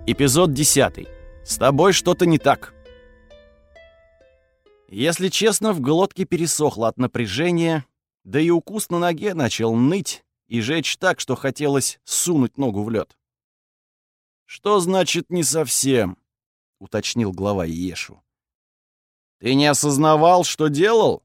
Эпизод 10. С тобой что-то не так. Если честно, в глотке пересохло от напряжения, да и укус на ноге начал ныть и жечь так, что хотелось сунуть ногу в лед. «Что значит «не совсем»?» — уточнил глава Иешу. «Ты не осознавал, что делал?»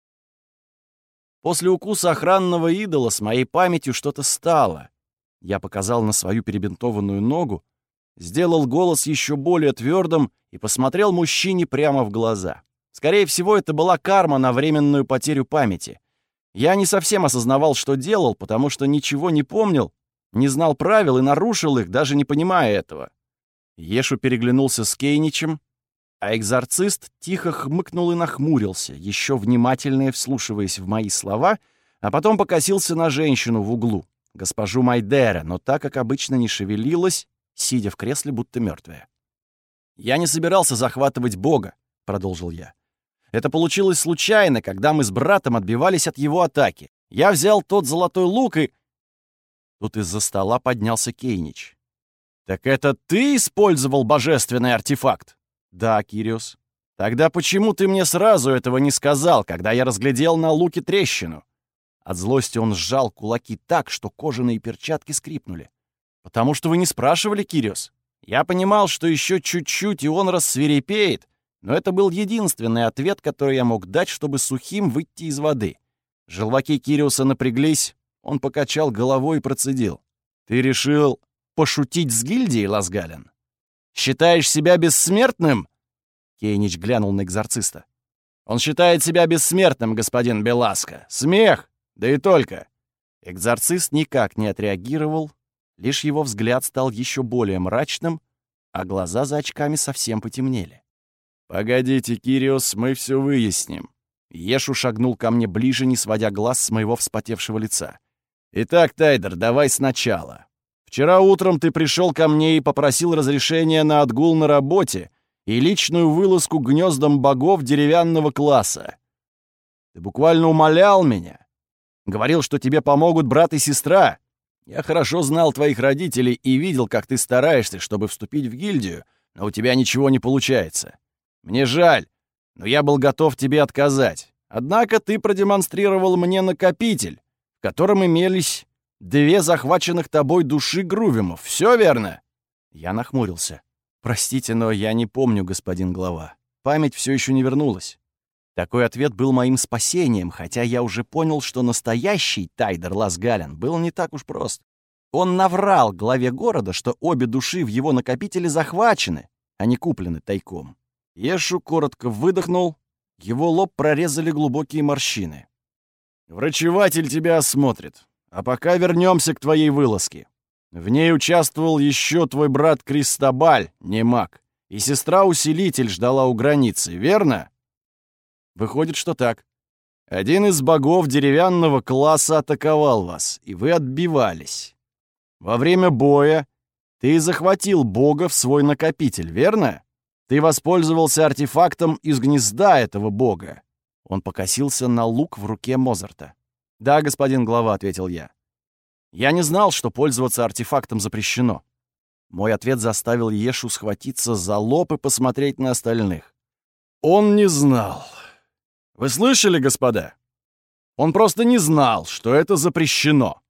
После укуса охранного идола с моей памятью что-то стало. Я показал на свою перебинтованную ногу, сделал голос еще более твердым и посмотрел мужчине прямо в глаза. Скорее всего, это была карма на временную потерю памяти. Я не совсем осознавал, что делал, потому что ничего не помнил, не знал правил и нарушил их, даже не понимая этого. Ешу переглянулся с Кейничем, а экзорцист тихо хмыкнул и нахмурился, еще внимательнее вслушиваясь в мои слова, а потом покосился на женщину в углу, госпожу Майдера, но так, как обычно, не шевелилась, сидя в кресле, будто мертвая. «Я не собирался захватывать Бога», — продолжил я. «Это получилось случайно, когда мы с братом отбивались от его атаки. Я взял тот золотой лук и...» Тут из-за стола поднялся Кейнич. «Так это ты использовал божественный артефакт?» «Да, Кириос». «Тогда почему ты мне сразу этого не сказал, когда я разглядел на луке трещину?» От злости он сжал кулаки так, что кожаные перчатки скрипнули. «Потому что вы не спрашивали, Кириос. Я понимал, что еще чуть-чуть, и он рассвирепеет, но это был единственный ответ, который я мог дать, чтобы сухим выйти из воды». Желваки Кириоса напряглись, он покачал головой и процедил. «Ты решил пошутить с гильдией, Лазгален? Считаешь себя бессмертным?» Кейнич глянул на экзорциста. «Он считает себя бессмертным, господин Беласко. Смех! Да и только!» Экзорцист никак не отреагировал, лишь его взгляд стал еще более мрачным, а глаза за очками совсем потемнели. «Погодите, Кириос, мы все выясним». Ешу шагнул ко мне ближе, не сводя глаз с моего вспотевшего лица. «Итак, Тайдер, давай сначала. Вчера утром ты пришел ко мне и попросил разрешения на отгул на работе и личную вылазку к гнездам богов деревянного класса. Ты буквально умолял меня. Говорил, что тебе помогут брат и сестра. Я хорошо знал твоих родителей и видел, как ты стараешься, чтобы вступить в гильдию, но у тебя ничего не получается. Мне жаль, но я был готов тебе отказать. Однако ты продемонстрировал мне накопитель, в котором имелись 2 захваченных тобой души грувимов. Все верно?» Я нахмурился. «Простите, но я не помню, господин глава. Память все еще не вернулась». Такой ответ был моим спасением, хотя я уже понял, что настоящий Тайдер Лазгален был не так уж прост. Он наврал главе города, что обе души в его накопителе захвачены, а не куплены тайком. Ешу коротко выдохнул, его лоб прорезали глубокие морщины. «Врачеватель тебя осмотрит, а пока вернемся к твоей вылазке. В ней участвовал еще твой брат Кристобаль, не маг, и сестра-усилитель ждала у границы, верно?» «Выходит, что так. Один из богов деревянного класса атаковал вас, и вы отбивались. Во время боя ты захватил бога в свой накопитель, верно? Ты воспользовался артефактом из гнезда этого бога». Он покосился на лук в руке Мозарта. «Да, господин глава», — ответил я. «Я не знал, что пользоваться артефактом запрещено». Мой ответ заставил Ешу схватиться за лоб и посмотреть на остальных. «Он не знал. Вы слышали, господа? Он просто не знал, что это запрещено.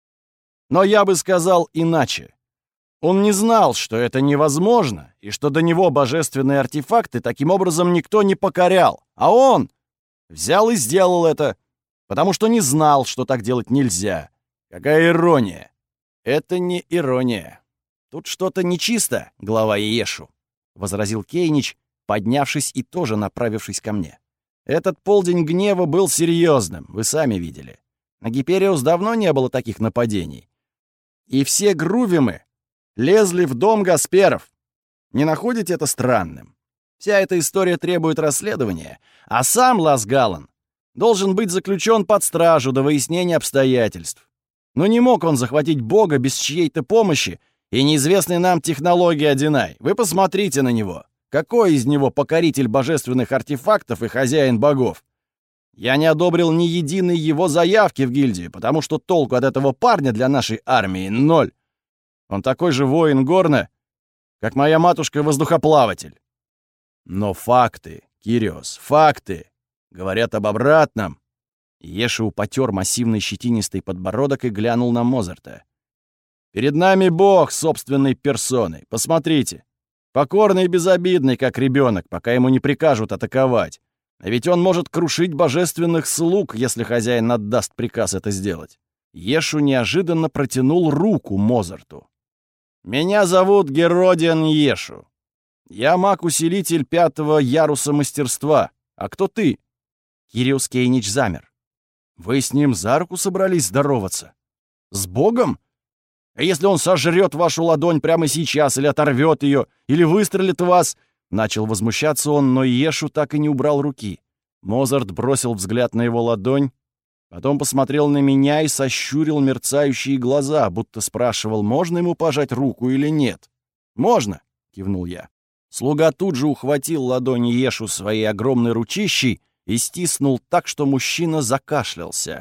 Но я бы сказал иначе. Он не знал, что это невозможно, и что до него божественные артефакты таким образом никто не покорял. А он взял и сделал это, потому что не знал, что так делать нельзя. Какая ирония!» «Это не ирония. Тут что-то нечисто, глава Иешу», — возразил Кейнич, поднявшись и тоже направившись ко мне. «Этот полдень гнева был серьезным, вы сами видели. На Гипериус давно не было таких нападений. И все грувимы лезли в дом Гасперов. Не находите это странным? Вся эта история требует расследования, а сам Лазгален должен быть заключен под стражу до выяснения обстоятельств. Но не мог он захватить бога без чьей-то помощи и неизвестной нам технологии Одинай. Вы посмотрите на него. Какой из него покоритель божественных артефактов и хозяин богов? Я не одобрил ни единой его заявки в гильдию, потому что толку от этого парня для нашей армии 0. Он такой же воин Горна, как моя матушка-воздухоплаватель. Но факты, Кириос, факты говорят об обратном. Ешу потер массивный щетинистый подбородок и глянул на Мозарта. «Перед нами Бог собственной персоной. Посмотрите. Покорный и безобидный, как ребенок, пока ему не прикажут атаковать. А ведь он может крушить божественных слуг, если хозяин отдаст приказ это сделать». Ешу неожиданно протянул руку Мозарту. «Меня зовут Геродиан Ешу. Я маг-усилитель 5-го яруса мастерства. А кто ты?» Кириос Кейнич замер. «Вы с ним за руку собрались здороваться? С Богом? А если он сожрет вашу ладонь прямо сейчас, или оторвет ее, или выстрелит в вас?» Начал возмущаться он, но Ешу так и не убрал руки. Мозарт бросил взгляд на его ладонь, потом посмотрел на меня и сощурил мерцающие глаза, будто спрашивал, можно ему пожать руку или нет. «Можно!» — кивнул я. Слуга тут же ухватил ладонь Ешу своей огромной ручищей и стиснул так, что мужчина закашлялся.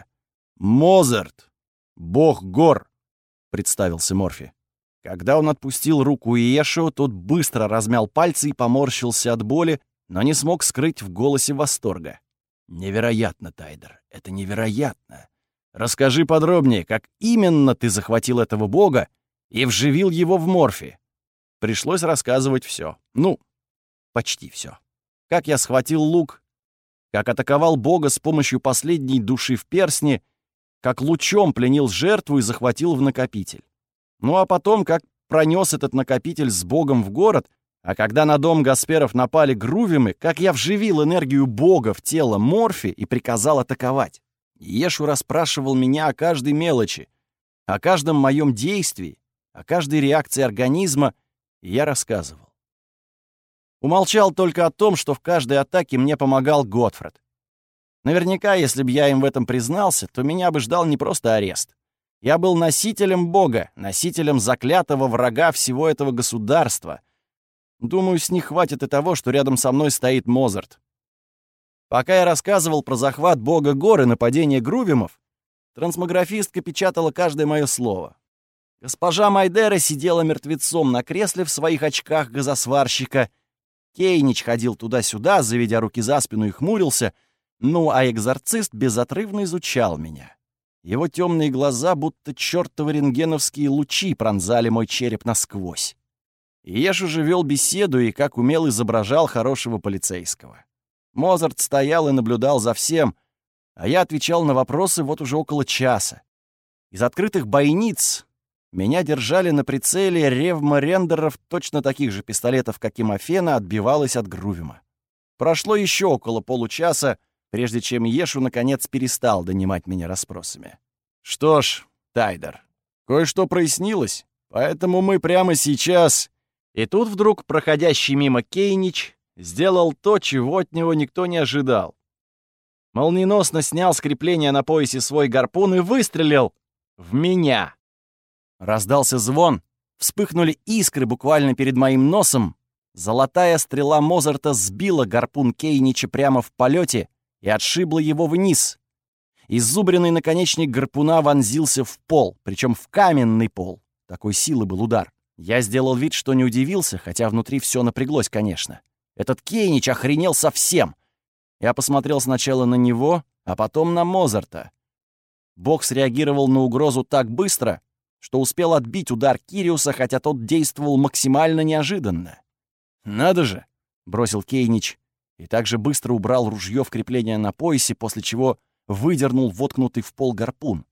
«Мозарт! Бог гор!» — представился Морфи. Когда он отпустил руку Ешу, тот быстро размял пальцы и поморщился от боли, но не смог скрыть в голосе восторга. «Невероятно, Тайдер, это невероятно! Расскажи подробнее, как именно ты захватил этого бога и вживил его в Морфи?» Пришлось рассказывать все. Ну, почти все. Как я схватил лук, как атаковал бога с помощью последней души в перстне, как лучом пленил жертву и захватил в накопитель. Ну а потом, как пронес этот накопитель с богом в город, а когда на дом Гасперов напали грувимы, как я вживил энергию бога в тело Морфи и приказал атаковать. Ешу расспрашивал меня о каждой мелочи, о каждом моем действии, о каждой реакции организма, и я рассказывал. Умолчал только о том, что в каждой атаке мне помогал Готфред. Наверняка, если бы я им в этом признался, то меня бы ждал не просто арест. Я был носителем Бога, носителем заклятого врага всего этого государства. Думаю, с них хватит и того, что рядом со мной стоит Мозарт. Пока я рассказывал про захват Бога гор и нападение грувимов, трансмографистка печатала каждое мое слово. Госпожа Майдера сидела мертвецом на кресле в своих очках газосварщика. Кейнич ходил туда-сюда, заведя руки за спину и хмурился, ну а экзорцист безотрывно изучал меня. Его темные глаза, будто чертовы рентгеновские лучи, пронзали мой череп насквозь. Ешу же вел беседу и, как умел, изображал хорошего полицейского. Мозарт стоял и наблюдал за всем, а я отвечал на вопросы вот уже около часа. Из открытых бойниц меня держали на прицеле ревморендеров, точно таких же пистолетов, как и Мафена, отбивалась от Грувима. Прошло еще около получаса, прежде чем Ешу наконец перестал донимать меня расспросами. «Что ж, Тайдер, кое-что прояснилось, поэтому мы прямо сейчас...» И тут вдруг проходящий мимо Кейнич сделал то, чего от него никто не ожидал. Молниеносно снял с крепления на поясе свой гарпун и выстрелил в меня. Раздался звон, вспыхнули искры буквально перед моим носом. Золотая стрела Мозарта сбила гарпун Кейнича прямо в полете и отшибла его вниз. Иззубренный наконечник гарпуна вонзился в пол, причем в каменный пол. Такой силы был удар. Я сделал вид, что не удивился, хотя внутри все напряглось, конечно. Этот Кейнич охренел совсем. Я посмотрел сначала на него, а потом на Мозарта. Бог среагировал на угрозу так быстро, что успел отбить удар Кириуса, хотя тот действовал максимально неожиданно. «Надо же!» — бросил Кейнич и также быстро убрал ружье в крепление на поясе, после чего выдернул воткнутый в пол гарпун.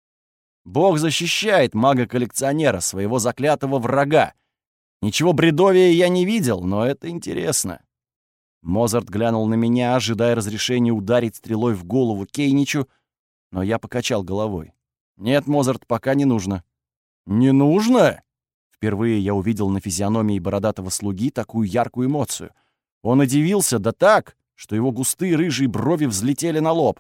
Бог защищает мага-коллекционера, своего заклятого врага. Ничего бредовее я не видел, но это интересно. Мозарт глянул на меня, ожидая разрешения ударить стрелой в голову Кейничу, но я покачал головой. «Нет, Мозарт, пока не нужно». «Не нужно?» Впервые я увидел на физиономии бородатого слуги такую яркую эмоцию. Он удивился, да так, что его густые рыжие брови взлетели на лоб.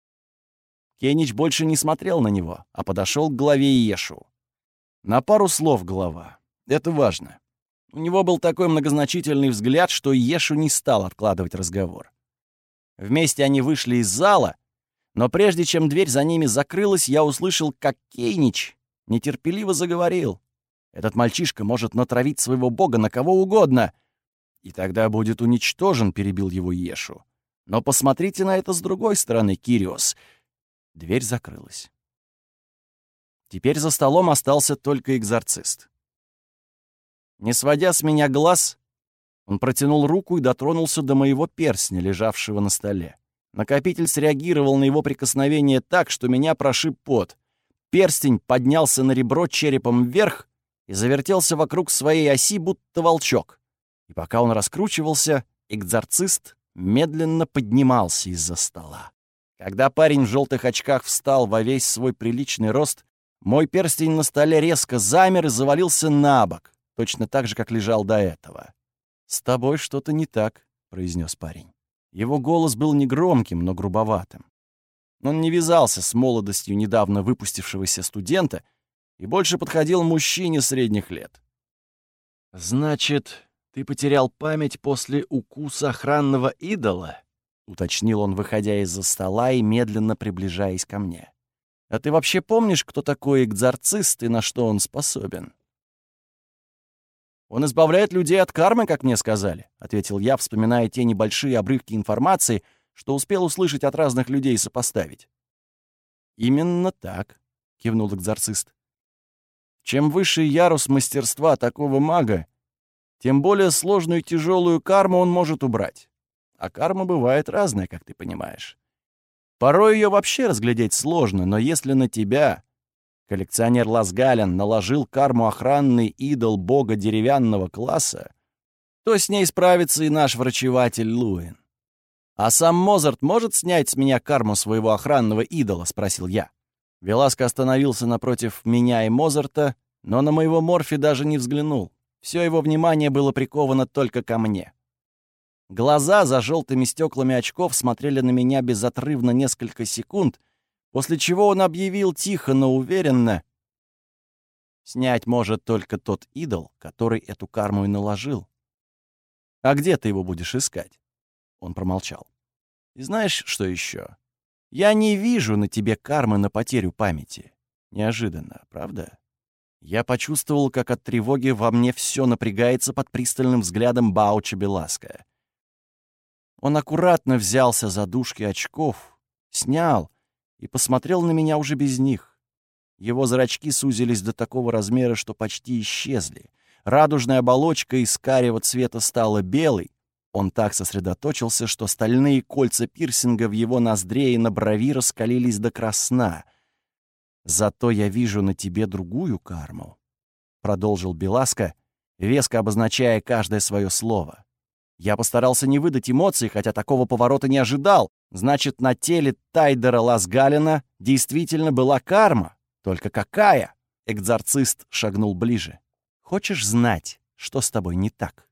Кейнич больше не смотрел на него, а подошел к главе Ешу. На пару слов глава. Это важно. У него был такой многозначительный взгляд, что Ешу не стал откладывать разговор. Вместе они вышли из зала, но прежде чем дверь за ними закрылась, я услышал, как Кейнич нетерпеливо заговорил. Этот мальчишка может натравить своего бога на кого угодно, и тогда будет уничтожен, перебил его Ешу. Но посмотрите на это с другой стороны, Кириос. Дверь закрылась. Теперь за столом остался только экзорцист. Не сводя с меня глаз, он протянул руку и дотронулся до моего перстня, лежавшего на столе. Накопитель среагировал на его прикосновение так, что меня прошиб пот. Перстень поднялся на ребро черепом вверх и завертелся вокруг своей оси, будто волчок. И пока он раскручивался, экзорцист медленно поднимался из-за стола. Когда парень в желтых очках встал во весь свой приличный рост, мой перстень на столе резко замер и завалился на бок, точно так же, как лежал до этого. «С тобой что-то не так», — произнес парень. Его голос был негромким, но грубоватым. Он не вязался с молодостью недавно выпустившегося студента и больше подходил мужчине средних лет. «Значит, ты потерял память после укуса охранного идола?» — уточнил он, выходя из-за стола и медленно приближаясь ко мне. «А ты вообще помнишь, кто такой экзорцист и на что он способен?» «Он избавляет людей от кармы, как мне сказали», — ответил я, вспоминая те небольшие обрывки информации, что успел услышать от разных людей и сопоставить. «Именно так», — кивнул экзорцист. «Чем выше ярус мастерства такого мага, тем более сложную и тяжелую карму он может убрать. А карма бывает разная, как ты понимаешь. Порой ее вообще разглядеть сложно, но если на тебя, коллекционер Лазгален, наложил карму охранный идол бога деревянного класса, то с ней справится и наш врачеватель Луин. «А сам Мозарт может снять с меня карму своего охранного идола?» — спросил я. Веласко остановился напротив меня и Мозарта, но на моего Морфи даже не взглянул. Все его внимание было приковано только ко мне. Глаза за желтыми стеклами очков смотрели на меня безотрывно несколько секунд, после чего он объявил тихо, но уверенно: «Снять может только тот идол, который эту карму и наложил. А где ты его будешь искать?» Он промолчал. «И знаешь, что еще? Я не вижу на тебе кармы на потерю памяти. Неожиданно, правда?» Я почувствовал, как от тревоги во мне все напрягается под пристальным взглядом Бауча Беласка. Он аккуратно взялся за дужки очков, снял и посмотрел на меня уже без них. Его зрачки сузились до такого размера, что почти исчезли. Радужная оболочка из карего цвета стала белой. Он так сосредоточился, что стальные кольца пирсинга в его ноздре и на брови раскалились до красна. «Зато я вижу на тебе другую карму», — продолжил Беласка, веско обозначая каждое свое слово. Я постарался не выдать эмоций, хотя такого поворота не ожидал. Значит, на теле Тайдера Лазгалена действительно была карма. Только какая? Экзорцист шагнул ближе. «Хочешь знать, что с тобой не так?»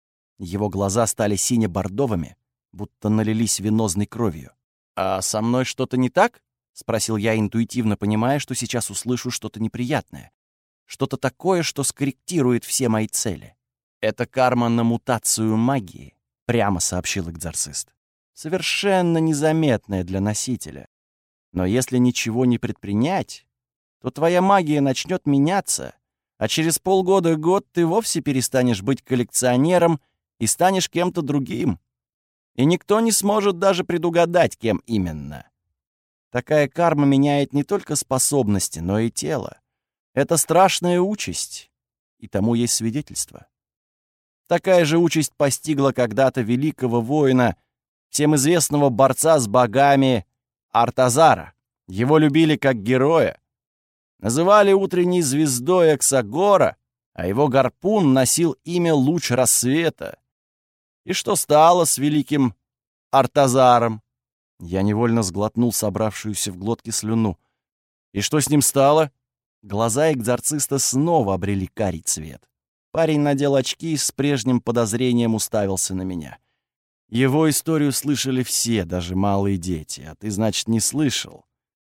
Его глаза стали сине-бордовыми, будто налились венозной кровью. «А со мной что-то не так?» — спросил я, интуитивно понимая, что сейчас услышу что-то неприятное. Что-то такое, что скорректирует все мои цели. «Это карма на мутацию магии», — прямо сообщил экзорцист. «Совершенно незаметная для носителя. Но если ничего не предпринять, то твоя магия начнет меняться, а через полгода-год ты вовсе перестанешь быть коллекционером и станешь кем-то другим. И никто не сможет даже предугадать, кем именно. Такая карма меняет не только способности, но и тело. Это страшная участь, и тому есть свидетельство. Такая же участь постигла когда-то великого воина, всем известного борца с богами Артазара. Его любили как героя. Называли утренней звездой Эксагора, а его гарпун носил имя Луч Рассвета. И что стало с великим Артазаром? Я невольно сглотнул собравшуюся в глотке слюну. И что с ним стало? Глаза экзорциста снова обрели карий цвет. Парень надел очки и с прежним подозрением уставился на меня. Его историю слышали все, даже малые дети, а ты, значит, не слышал.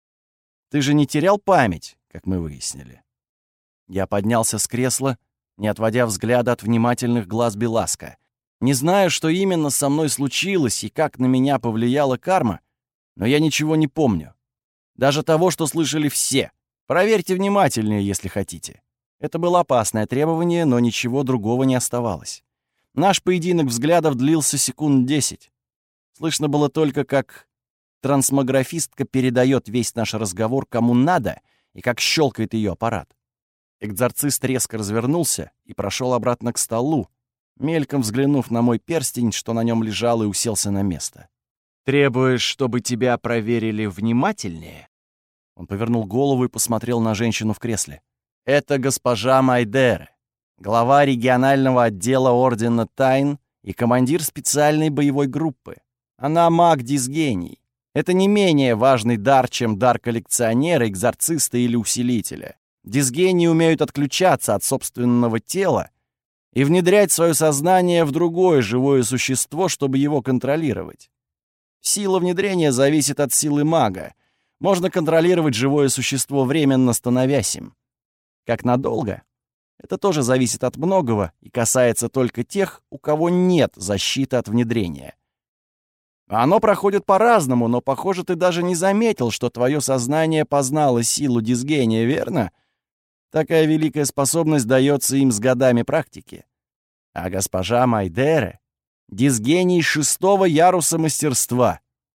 Ты же не терял память, как мы выяснили. Я поднялся с кресла, не отводя взгляда от внимательных глаз Беласка. Не знаю, что именно со мной случилось и как на меня повлияла карма, но я ничего не помню. Даже того, что слышали все. Проверьте внимательнее, если хотите. Это было опасное требование, но ничего другого не оставалось. Наш поединок взглядов длился секунд 10. Слышно было только, как трансмографистка передает весь наш разговор кому надо и как щелкает ее аппарат. Экзорцист резко развернулся и прошел обратно к столу, мельком взглянув на мой перстень, что на нем лежал, и уселся на место. «Требуешь, чтобы тебя проверили внимательнее?» Он повернул голову и посмотрел на женщину в кресле. «Это госпожа Майдере, глава регионального отдела Ордена Тайн и командир специальной боевой группы. Она маг-дисгений. Это не менее важный дар, чем дар коллекционера, экзорциста или усилителя. Дисгении умеют отключаться от собственного тела и внедрять свое сознание в другое живое существо, чтобы его контролировать. Сила внедрения зависит от силы мага. Можно контролировать живое существо, временно становясь им. Как надолго? Это тоже зависит от многого и касается только тех, у кого нет защиты от внедрения. Оно проходит по-разному, но, похоже, ты даже не заметил, что твое сознание познало силу дисгения, верно? Такая великая способность дается им с годами практики. А госпожа Майдере — дисгений 6-го яруса мастерства.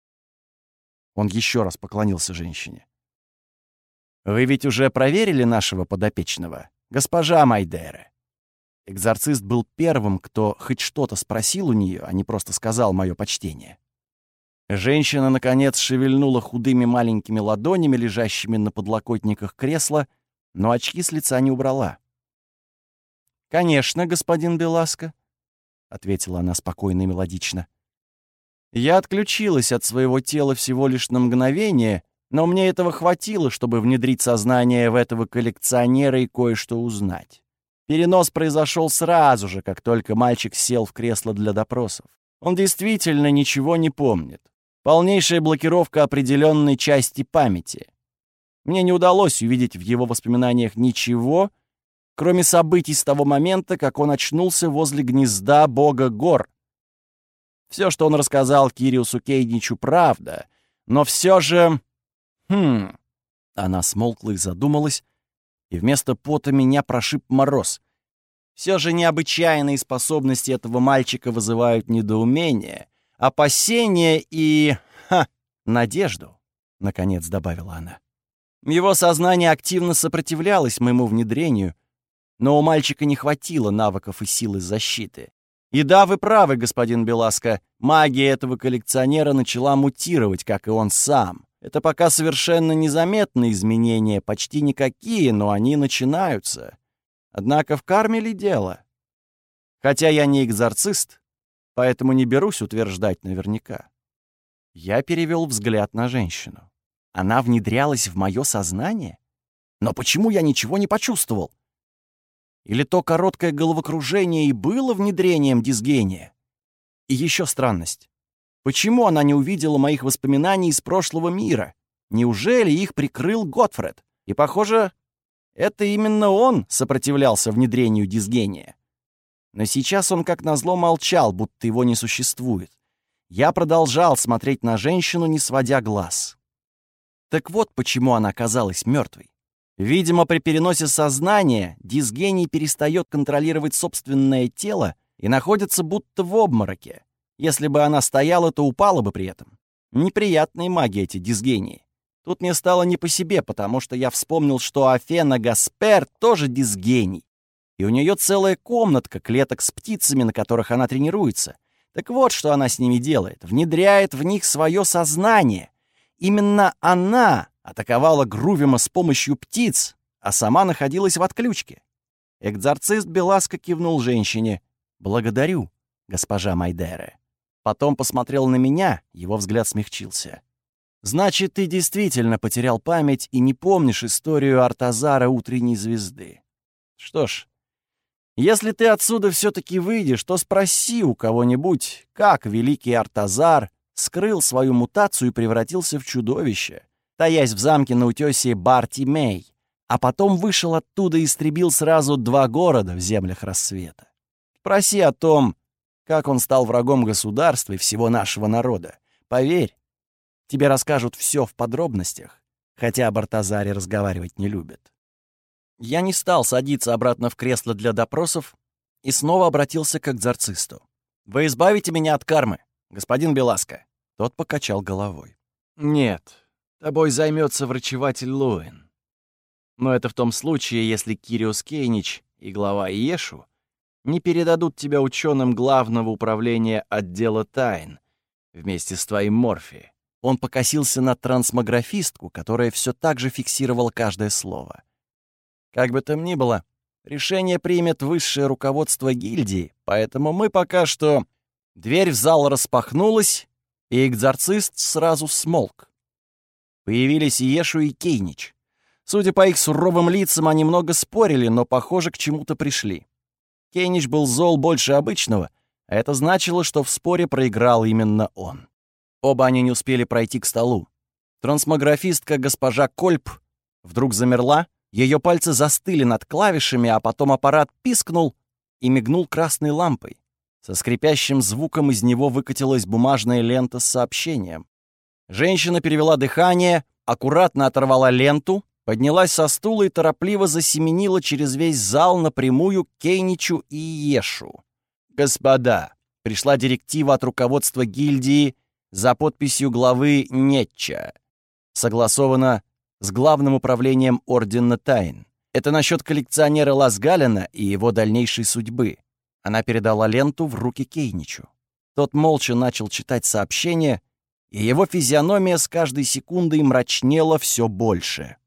Он еще раз поклонился женщине. «Вы ведь уже проверили нашего подопечного, госпожа Майдере?» Экзорцист был первым, кто хоть что-то спросил у нее, а не просто сказал «моё почтение». Женщина, наконец, шевельнула худыми маленькими ладонями, лежащими на подлокотниках кресла, но очки с лица не убрала. «Конечно, господин Беласко», — ответила она спокойно и мелодично. «Я отключилась от своего тела всего лишь на мгновение, но мне этого хватило, чтобы внедрить сознание в этого коллекционера и кое-что узнать. Перенос произошел сразу же, как только мальчик сел в кресло для допросов. Он действительно ничего не помнит. Полнейшая блокировка определенной части памяти. Мне не удалось увидеть в его воспоминаниях ничего, кроме событий с того момента, как он очнулся возле гнезда бога гор. Все, что он рассказал Кириусу Кейдичу, правда, но все же... Она смолкла и задумалась, и вместо пота меня прошиб мороз. Все же необычайные способности этого мальчика вызывают недоумение, опасение и... надежду, — наконец добавила она. Его сознание активно сопротивлялось моему внедрению, но у мальчика не хватило навыков и силы защиты. И да, вы правы, господин Беласко, магия этого коллекционера начала мутировать, как и он сам. Это пока совершенно незаметные изменения, почти никакие, но они начинаются. Однако в карме ли дело? Хотя я не экзорцист, поэтому не берусь утверждать наверняка. Я перевел взгляд на женщину. Она внедрялась в мое сознание? Но почему я ничего не почувствовал? Или то короткое головокружение и было внедрением дисгения? И еще странность. Почему она не увидела моих воспоминаний из прошлого мира? Неужели их прикрыл Готфред? И, похоже, это именно он сопротивлялся внедрению дисгения. Но сейчас он, как назло, молчал, будто его не существует. Я продолжал смотреть на женщину, не сводя глаз. Так вот почему она оказалась мертвой. Видимо, при переносе сознания дисгений перестает контролировать собственное тело и находится будто в обмороке. Если бы она стояла, то упала бы при этом. Неприятные маги эти дисгении. Тут мне стало не по себе, потому что я вспомнил, что Афена Гаспер тоже дисгений. И у нее целая комнатка клеток с птицами, на которых она тренируется. Так вот, что она с ними делает. Внедряет в них свое сознание. Именно она атаковала Грувима с помощью птиц, а сама находилась в отключке. Экзорцист Беласко кивнул женщине. «Благодарю, госпожа Майдере». Потом посмотрел на меня, его взгляд смягчился. «Значит, ты действительно потерял память и не помнишь историю Артазара Утренней Звезды. Что ж, если ты отсюда все-таки выйдешь, то спроси у кого-нибудь, как великий Артазар скрыл свою мутацию и превратился в чудовище, таясь в замке на утёсе Бартимей, а потом вышел оттуда и истребил сразу 2 города в землях рассвета. Проси о том, как он стал врагом государства и всего нашего народа. Поверь, тебе расскажут все в подробностях, хотя об Артазаре разговаривать не любят. Я не стал садиться обратно в кресло для допросов и снова обратился к экзорцисту. «Вы избавите меня от кармы, господин Беласко?» Тот покачал головой. «Нет, тобой займется врачеватель Луэн. Но это в том случае, если Кириос Кейнич и глава Иешу не передадут тебя ученым Главного управления отдела тайн вместе с твоим Морфи». Он покосился на трансмографистку, которая все так же фиксировала каждое слово. «Как бы там ни было, решение примет высшее руководство гильдии, поэтому мы пока что...» Дверь в зал распахнулась, и экзорцист сразу смолк. Появились Иешу и Кейнич. Судя по их суровым лицам, они много спорили, но, похоже, к чему-то пришли. Кейнич был зол больше обычного, а это значило, что в споре проиграл именно он. Оба они не успели пройти к столу. Трансмографистка госпожа Кольп вдруг замерла, ее пальцы застыли над клавишами, а потом аппарат пискнул и мигнул красной лампой. Со скрипящим звуком из него выкатилась бумажная лента с сообщением. Женщина перевела дыхание, аккуратно оторвала ленту, поднялась со стула и торопливо засеменила через весь зал напрямую к Кейничу и Иешу. «Господа, пришла директива от руководства гильдии за подписью главы Нетча. Согласовано с Главным управлением Ордена Тайн. Это насчет коллекционера Ласгалена и его дальнейшей судьбы». Она передала ленту в руки Кейничу. Тот молча начал читать сообщение, и его физиономия с каждой секундой мрачнела все больше.